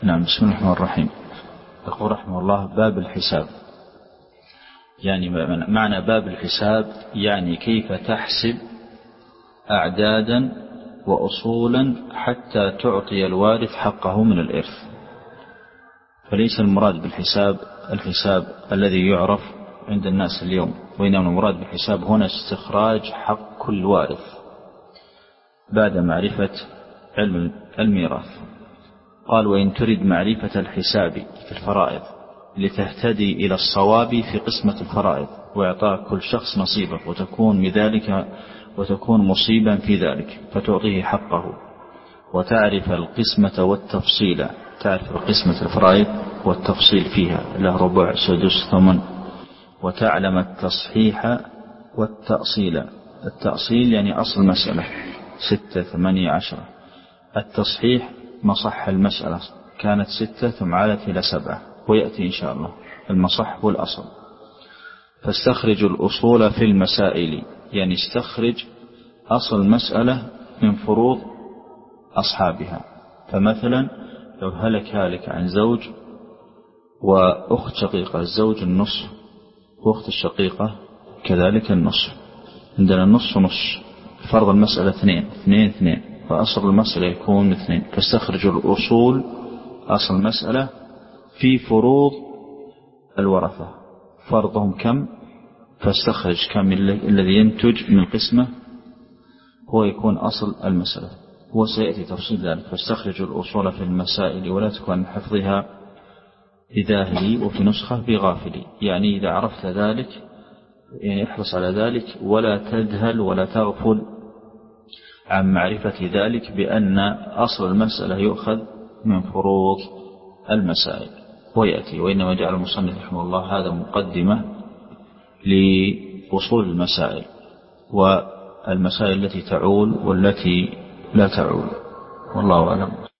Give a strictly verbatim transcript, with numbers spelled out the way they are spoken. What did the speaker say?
نعم. بسم الله الرحمن الرحيم. يقول رحمه الله: باب الحساب. يعني معنى باب الحساب يعني كيف تحسب أعدادا وأصولا حتى تعطي الوارث حقه من الإرث. فليس المراد بالحساب الحساب الذي يعرف عند الناس اليوم، وإنما المراد بالحساب هنا استخراج حق كل وارث بعد معرفة علم الميراث. قال: وإن تريد معرفة الحساب في الفرائض لتهتدي إلى الصواب في قسمة الفرائض وإعطاء كل شخص نصيبه، وتكون بذلك وتكون مصيبا في ذلك فتعطيه حقه، وتعرف القسمة والتفصيل، تعرف قسمة الفرائض والتفصيل فيها، له ربع سدس ثمن، وتعلم التصحيح والتأصيل. التأصيل يعني أصل المسألة ستة ثمانية عشرة، التصحيح مصح المسألة كانت ستة ثم عادت إلى سبعة، ويأتي إن شاء الله المصح والأصل. فاستخرج الأصول في المسائل، يعني استخرج أصل المسألة من فروض أصحابها. فمثلا لو هلك هالك عن زوج وأخت شقيقة، الزوج النصف وأخت الشقيقة كذلك النصف، عندنا النصف ونصف، فرض المسألة اثنين اثنين اثنين، فأصل المسألة يكون اثنين. فاستخرج الأصول أصل المسألة في فروض الورثة، فرضهم كم، فاستخرج كم الذي ينتج من قسمة هو يكون أصل المسألة، وسيأتي تفصيل ذلك. فاستخرج الأصول في المسائل ولا تكون حفظها بذاهلي، وفي نسخة بغافلي، يعني إذا عرفت ذلك يعني احرص على ذلك ولا تذهل ولا تغفل عن معرفة ذلك، بأن أصل المسألة يؤخذ من فروض المسائل ويأتي. وإنما جعل المصنف رحمه الله هذا مقدمة لأصول المسائل والمسائل التي تعول والتي لا تعول، والله أعلم.